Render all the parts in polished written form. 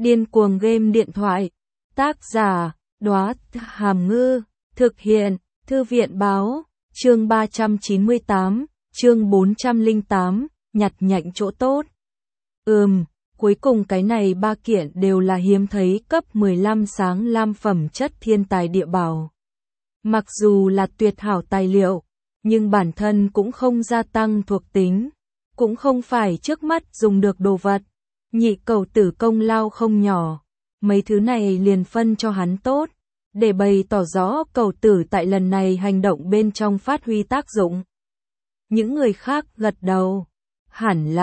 Điên cuồng game điện thoại. Tác giả, Đóa Hàm Ngư. Thực hiện, Thư viện báo. Chương 398, chương 408, nhặt nhạnh chỗ tốt. Cuối cùng cái này ba kiện đều là hiếm thấy cấp 15 sáng lam phẩm chất thiên tài địa bảo. Mặc dù là tuyệt hảo tài liệu, nhưng bản thân cũng không gia tăng thuộc tính, cũng không phải trước mắt dùng được đồ vật. Nhị cầu tử công lao không nhỏ, mấy thứ này liền phân cho hắn tốt, để bày tỏ rõ cầu tử tại lần này hành động bên trong phát huy tác dụng. Những người khác gật đầu. Hẳn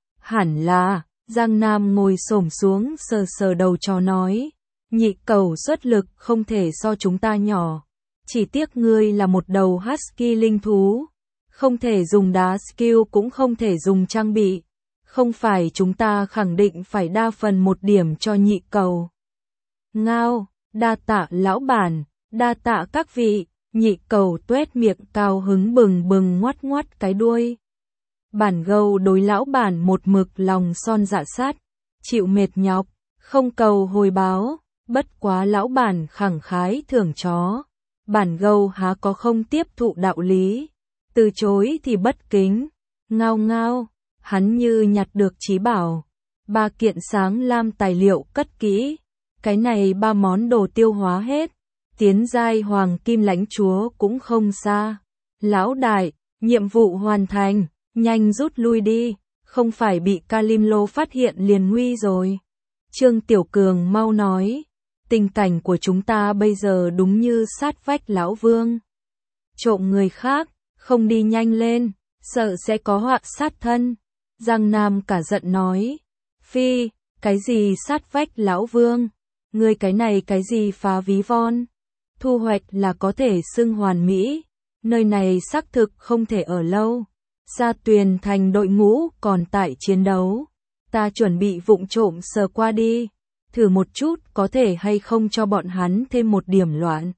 là, Giang Nam ngồi xổm xuống sờ sờ đầu chó nói, nhị cầu xuất lực không thể so chúng ta nhỏ. Chỉ tiếc ngươi là một đầu husky linh thú, không thể dùng đá skill cũng không thể dùng trang bị. Không phải chúng ta khẳng định phải đa phần một điểm cho nhị cầu. Ngao, đa tạ lão bản, đa tạ các vị. Nhị cầu tuét miệng cao hứng bừng bừng ngoắt ngoắt cái đuôi. Bản gâu đối lão bản một mực lòng son dạ sát, chịu mệt nhọc, không cầu hồi báo, bất quá lão bản khẳng khái thưởng chó. Bản gâu há có không tiếp thụ đạo lý, từ chối thì bất kính. Ngao ngao, hắn như nhặt được chí bảo. Ba kiện sáng lam tài liệu cất kỹ, cái này ba món đồ tiêu hóa hết. Tiến giai hoàng kim lãnh chúa cũng không xa. Lão đại, nhiệm vụ hoàn thành, nhanh rút lui đi, không phải bị Kalimlo phát hiện liền nguy rồi. Trương Tiểu Cường mau nói, tình cảnh của chúng ta bây giờ đúng như sát vách lão vương. Trộm người khác, không đi nhanh lên, sợ sẽ có họa sát thân. Giang Nam cả giận nói, phi, cái gì sát vách lão vương, ngươi cái này cái gì phá ví von. Thu hoạch là có thể xưng hoàn mỹ, nơi này xác thực không thể ở lâu. Sa Tuyền thành đội ngũ còn tại chiến đấu, ta chuẩn bị vụng trộm sờ qua đi, thử một chút có thể hay không cho bọn hắn thêm một điểm loạn.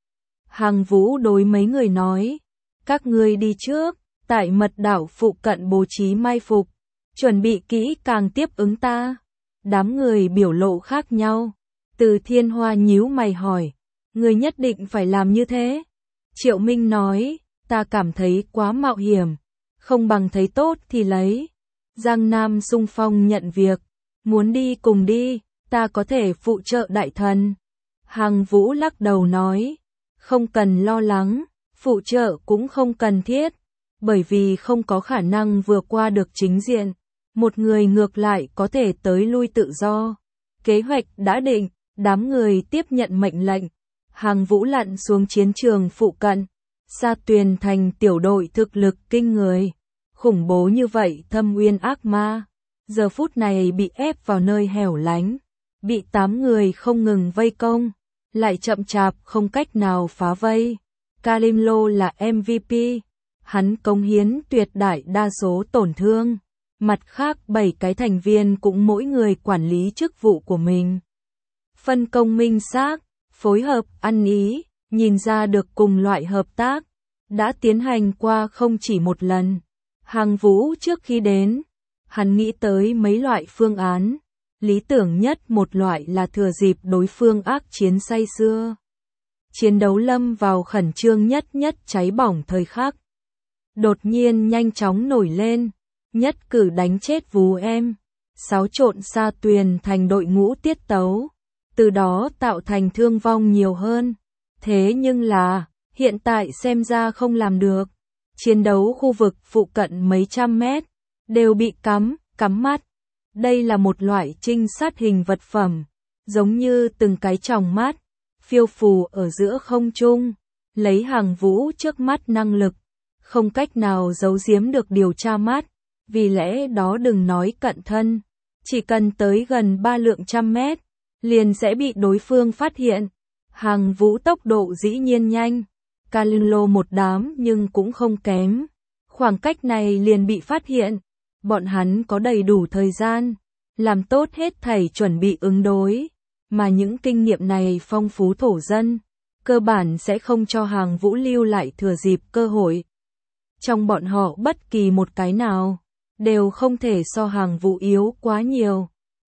Hàng Vũ đối mấy người nói, các ngươi đi trước, tại mật đảo phụ cận bố trí mai phục, chuẩn bị kỹ càng tiếp ứng ta. Đám người biểu lộ khác nhau. Từ Thiên Hoa nhíu mày hỏi, người nhất định phải làm như thế? Triệu Minh nói, ta cảm thấy quá mạo hiểm, không bằng thấy tốt thì lấy. Giang Nam xung phong nhận việc, muốn đi cùng đi, ta có thể phụ trợ đại thần. Hàng Vũ lắc đầu nói, không cần lo lắng, phụ trợ cũng không cần thiết, bởi vì không có khả năng vừa qua được chính diện, một người ngược lại có thể tới lui tự do. Kế hoạch đã định, đám người tiếp nhận mệnh lệnh. Hàng Vũ lặn xuống chiến trường phụ cận. Sa Tuyền thành tiểu đội thực lực kinh người, khủng bố như vậy thâm uyên ác ma, giờ phút này bị ép vào nơi hẻo lánh, bị 8 người không ngừng vây công, lại chậm chạp không cách nào phá vây. Kalimlo là MVP, hắn cống hiến tuyệt đại đa số tổn thương, mặt khác 7 cái thành viên cũng mỗi người quản lý chức vụ của mình. Phân công minh xác, phối hợp ăn ý, nhìn ra được cùng loại hợp tác, đã tiến hành qua không chỉ một lần. Hàng Vũ trước khi đến, hắn nghĩ tới mấy loại phương án, lý tưởng nhất một loại là thừa dịp đối phương ác chiến say xưa. Chiến đấu lâm vào khẩn trương nhất cháy bỏng thời khắc. Đột nhiên nhanh chóng nổi lên, nhất cử đánh chết vú em, xáo trộn Sa Tuyền thành đội ngũ tiết tấu, từ đó tạo thành thương vong nhiều hơn. Thế nhưng là, hiện tại xem ra không làm được. Chiến đấu khu vực phụ cận mấy trăm mét, đều bị cắm mắt. Đây là một loại trinh sát hình vật phẩm, giống như từng cái tròng mắt, phiêu phù ở giữa không trung, lấy Hàng Vũ trước mắt năng lực, không cách nào giấu giếm được điều tra mắt, vì lẽ đó đừng nói cận thân, chỉ cần tới gần 300 mét, liền sẽ bị đối phương phát hiện. Hàng Vũ tốc độ dĩ nhiên nhanh, Kalimlo một đám nhưng cũng không kém, khoảng cách này liền bị phát hiện, bọn hắn có đầy đủ thời gian, làm tốt hết thảy chuẩn bị ứng đối, mà những kinh nghiệm này phong phú thổ dân, cơ bản sẽ không cho Hàng Vũ lưu lại thừa dịp cơ hội. Trong bọn họ bất kỳ một cái nào, đều không thể so Hàng Vũ yếu quá nhiều.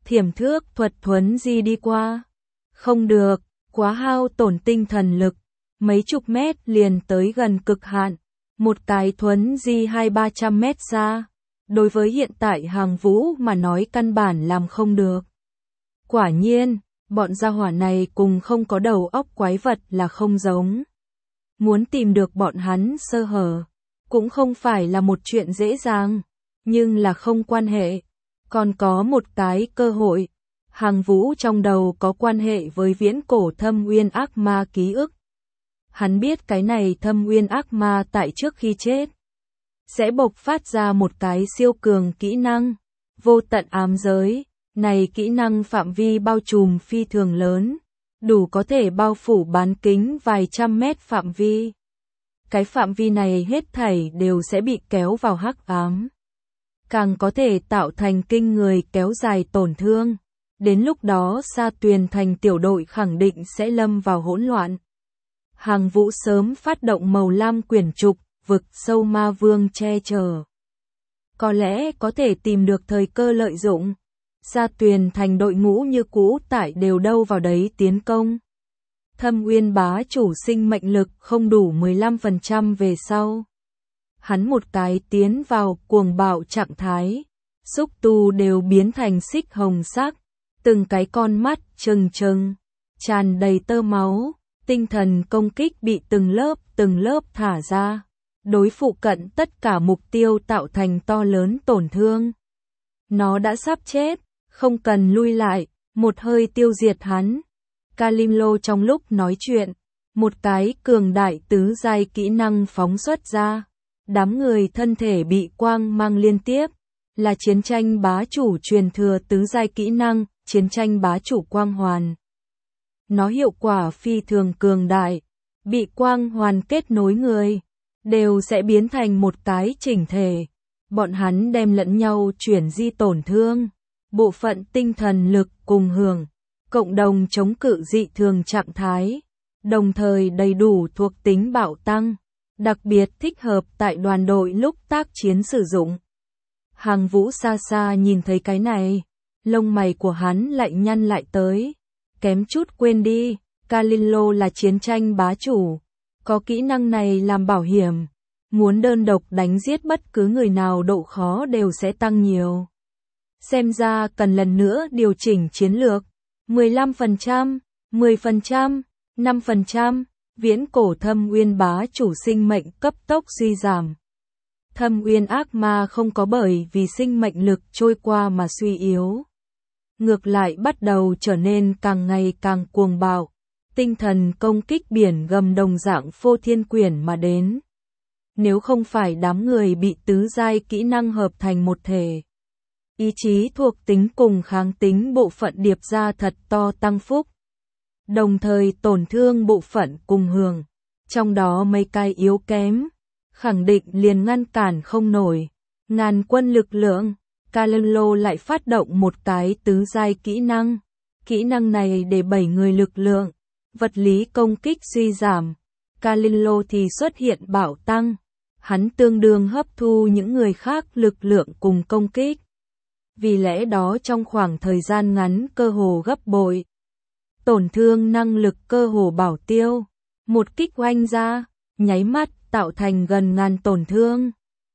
thiểm thước thuật thuấn di đi qua. Không được, quá hao tổn tinh thần lực, mấy chục mét liền tới gần cực hạn, một cái thuấn di 200-300 mét xa. Đối với hiện tại Hàng Vũ mà nói căn bản làm không được. Quả nhiên, bọn gia hỏa này cùng không có đầu óc quái vật là không giống. Muốn tìm được bọn hắn sơ hở, cũng không phải là một chuyện dễ dàng, nhưng là không quan hệ. Còn có một cái cơ hội, Hàng Vũ trong đầu có quan hệ với viễn cổ thâm uyên ác ma ký ức. Hắn biết cái này thâm uyên ác ma tại trước khi chết sẽ bộc phát ra một cái siêu cường kỹ năng, vô tận ám giới. Này kỹ năng phạm vi bao trùm phi thường lớn, đủ có thể bao phủ bán kính vài trăm mét phạm vi. Cái phạm vi này hết thảy đều sẽ bị kéo vào hắc ám. Càng có thể tạo thành kinh người kéo dài tổn thương. Đến lúc đó Sa Tuyền Thành tiểu đội khẳng định sẽ lâm vào hỗn loạn. Hàng Vũ sớm phát động màu lam quyển trục, vực sâu ma vương che chở. Có lẽ có thể tìm được thời cơ lợi dụng. Sa Tuyền Thành đội ngũ như cũ tại đều đâu vào đấy tiến công. Thâm Uyên bá chủ sinh mệnh lực không đủ 15% về sau. Hắn một cái tiến vào cuồng bạo trạng thái. Xúc tu đều biến thành xích hồng sắc. Từng cái con mắt trừng trừng, tràn đầy tơ máu. Tinh thần công kích bị từng lớp thả ra. Đối phụ cận tất cả mục tiêu tạo thành to lớn tổn thương. Nó đã sắp chết. Không cần lui lại, một hơi tiêu diệt hắn. Kalimlo trong lúc nói chuyện, một cái cường đại tứ giai kỹ năng phóng xuất ra. Đám người thân thể bị quang mang liên tiếp, là chiến tranh bá chủ truyền thừa tứ giai kỹ năng, chiến tranh bá chủ quang hoàn. Nó hiệu quả phi thường cường đại, bị quang hoàn kết nối người, đều sẽ biến thành một cái chỉnh thể. Bọn hắn đem lẫn nhau chuyển di tổn thương. Bộ phận tinh thần lực cùng hưởng, cộng đồng chống cự dị thường trạng thái, đồng thời đầy đủ thuộc tính bạo tăng, đặc biệt thích hợp tại đoàn đội lúc tác chiến sử dụng. Hàng Vũ xa xa nhìn thấy cái này, lông mày của hắn lại nhăn lại tới, kém chút quên đi, Kalimlo là chiến tranh bá chủ, có kỹ năng này làm bảo hiểm, muốn đơn độc đánh giết bất cứ người nào độ khó đều sẽ tăng nhiều. Xem ra cần lần nữa điều chỉnh chiến lược. 15%, 10%, 5%, viễn cổ thâm uyên bá chủ sinh mệnh cấp tốc suy giảm. Thâm uyên ác ma không có bởi vì sinh mệnh lực trôi qua mà suy yếu. Ngược lại bắt đầu trở nên càng ngày càng cuồng bạo. Tinh thần công kích biển gầm đồng dạng phô thiên quyển mà đến. Nếu không phải đám người bị tứ giai kỹ năng hợp thành một thể. Ý chí thuộc tính cùng kháng tính bộ phận điệp ra thật to tăng phúc. Đồng thời tổn thương bộ phận cùng hưởng. Trong đó mấy cái yếu kém. Khẳng định liền ngăn cản không nổi. Ngàn quân lực lượng. Kalimlo lại phát động một cái tứ giai kỹ năng. Kỹ năng này để 7 người lực lượng. Vật lý công kích suy giảm. Kalimlo thì xuất hiện bạo tăng. Hắn tương đương hấp thu những người khác lực lượng cùng công kích. Vì lẽ đó trong khoảng thời gian ngắn cơ hồ gấp bội. Tổn thương năng lực cơ hồ bảo tiêu. Một kích oanh ra, nháy mắt tạo thành gần ngàn tổn thương.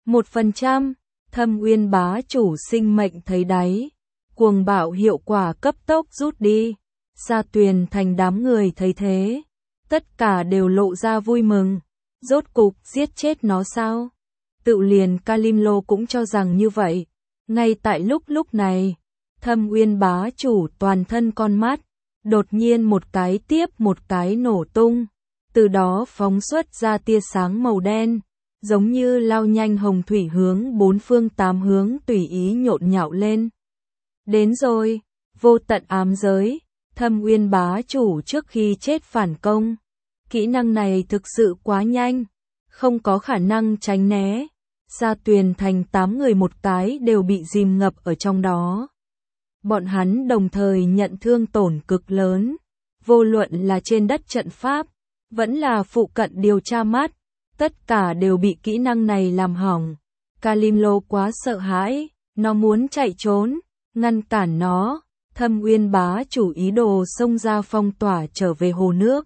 1%, thâm uyên bá chủ sinh mệnh thấy đáy. Cuồng bạo hiệu quả cấp tốc rút đi. Sa Tuyền Thành đám người thấy thế. Tất cả đều lộ ra vui mừng. Rốt cục giết chết nó sao? Tự liền Kalimlo cũng cho rằng như vậy. Ngay tại lúc này, thâm uyên bá chủ toàn thân con mắt, đột nhiên một cái tiếp một cái nổ tung, từ đó phóng xuất ra tia sáng màu đen, giống như lao nhanh hồng thủy hướng bốn phương tám hướng tùy ý nhộn nhạo lên. Đến rồi, vô tận ám giới, thâm uyên bá chủ trước khi chết phản công. Kỹ năng này thực sự quá nhanh, không có khả năng tránh né. Sa Tuyền Thành 8 người một cái đều bị dìm ngập ở trong đó. Bọn hắn đồng thời nhận thương tổn cực lớn, vô luận là trên đất trận pháp, vẫn là phụ cận điều tra mắt, tất cả đều bị kỹ năng này làm hỏng. Kalimlo quá sợ hãi, nó muốn chạy trốn, ngăn cản nó, Thâm Uyên bá chủ ý đồ xông ra phong tỏa trở về hồ nước.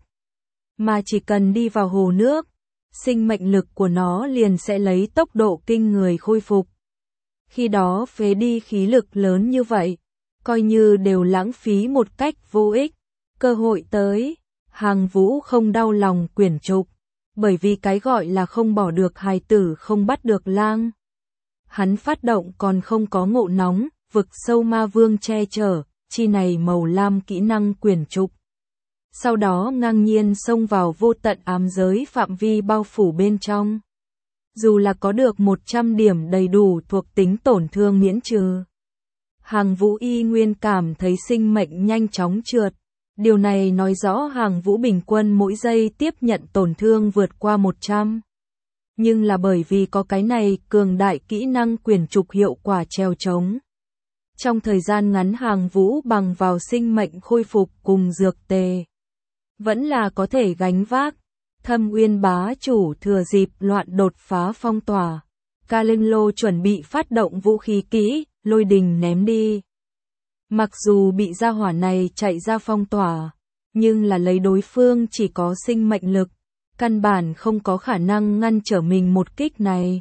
Mà chỉ cần đi vào hồ nước, sinh mệnh lực của nó liền sẽ lấy tốc độ kinh người khôi phục. Khi đó phế đi khí lực lớn như vậy, coi như đều lãng phí một cách vô ích. Cơ hội tới, Hàng Vũ không đau lòng quyển trục, bởi vì cái gọi là không bỏ được hài tử không bắt được lang. Hắn phát động còn không có ngộ nóng, vực sâu ma vương che chở, chi này màu lam kỹ năng quyển trục. Sau đó ngang nhiên xông vào vô tận ám giới phạm vi bao phủ bên trong. Dù là có được 100 điểm đầy đủ thuộc tính tổn thương miễn trừ, Hàng Vũ y nguyên cảm thấy sinh mệnh nhanh chóng trượt. Điều này nói rõ Hàng Vũ bình quân mỗi giây tiếp nhận tổn thương vượt qua 100. Nhưng là bởi vì có cái này cường đại kỹ năng quyển trục hiệu quả treo trống. Trong thời gian ngắn Hàng Vũ bằng vào sinh mệnh khôi phục cùng dược tề, vẫn là có thể gánh vác. Thâm Uyên bá chủ thừa dịp loạn đột phá phong tỏa. Kalenglo chuẩn bị phát động vũ khí kỹ, lôi đình ném đi. Mặc dù bị gia hỏa này chạy ra phong tỏa, nhưng là lấy đối phương chỉ có sinh mệnh lực, căn bản không có khả năng ngăn trở mình một kích này.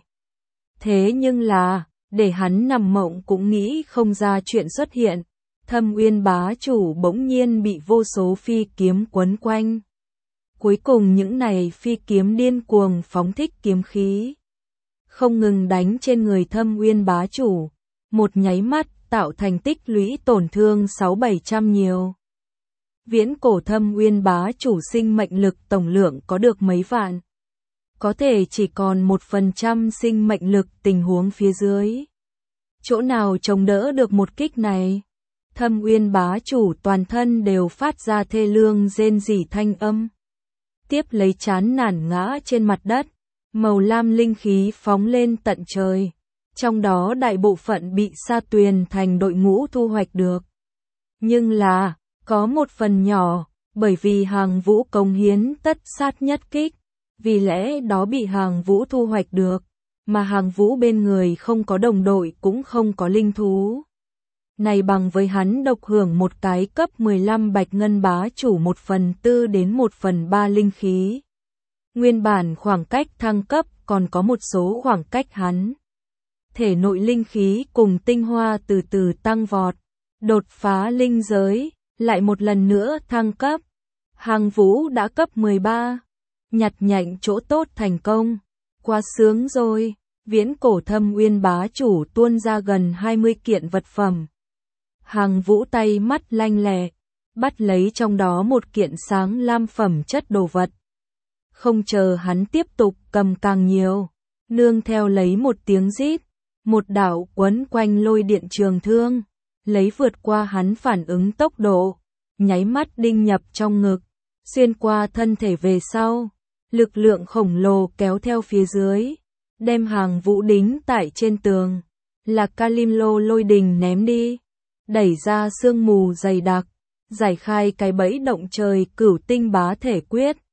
Thế nhưng là, để hắn nằm mộng cũng nghĩ không ra chuyện xuất hiện. Thâm Uyên bá chủ bỗng nhiên bị vô số phi kiếm quấn quanh. Cuối cùng những này phi kiếm điên cuồng phóng thích kiếm khí, không ngừng đánh trên người Thâm Uyên bá chủ, một nháy mắt tạo thành tích lũy tổn thương 600-700 nhiều. Viễn cổ Thâm Uyên bá chủ sinh mệnh lực tổng lượng có được mấy vạn. Có thể chỉ còn 1% sinh mệnh lực tình huống phía dưới. Chỗ nào chống đỡ được một kích này? Thâm Uyên bá chủ toàn thân đều phát ra thê lương rên rỉ thanh âm. Tiếp lấy chán nản ngã trên mặt đất, màu lam linh khí phóng lên tận trời. Trong đó đại bộ phận bị Sa Tuyền thành đội ngũ thu hoạch được. Nhưng là, có một phần nhỏ, bởi vì Hàng Vũ cống hiến tất sát nhất kích, vì lẽ đó bị Hàng Vũ thu hoạch được, mà Hàng Vũ bên người không có đồng đội cũng không có linh thú. Này bằng với hắn độc hưởng một cái cấp 15 bạch ngân bá chủ 1/4 đến 1/3 linh khí. Nguyên bản khoảng cách thăng cấp còn có một số khoảng cách hắn. Thể nội linh khí cùng tinh hoa từ từ tăng vọt, đột phá linh giới, lại một lần nữa thăng cấp. Hàng Vũ đã cấp 13, nhặt nhạnh chỗ tốt thành công, quá sướng rồi. Viễn cổ Thâm Uyên bá chủ tuôn ra gần 20 kiện vật phẩm. Hàng Vũ tay mắt lanh lẹ, bắt lấy trong đó một kiện sáng lam phẩm chất đồ vật. Không chờ hắn tiếp tục cầm càng nhiều, nương theo lấy một tiếng rít, một đạo quấn quanh lôi điện trường thương, lấy vượt qua hắn phản ứng tốc độ, nháy mắt đinh nhập trong ngực, xuyên qua thân thể về sau, lực lượng khổng lồ kéo theo phía dưới, đem Hàng Vũ đính tại trên tường, là Kalenglo lôi đình ném đi, đẩy ra sương mù dày đặc, giải khai cái bẫy động trời cửu tinh bá thể quyết.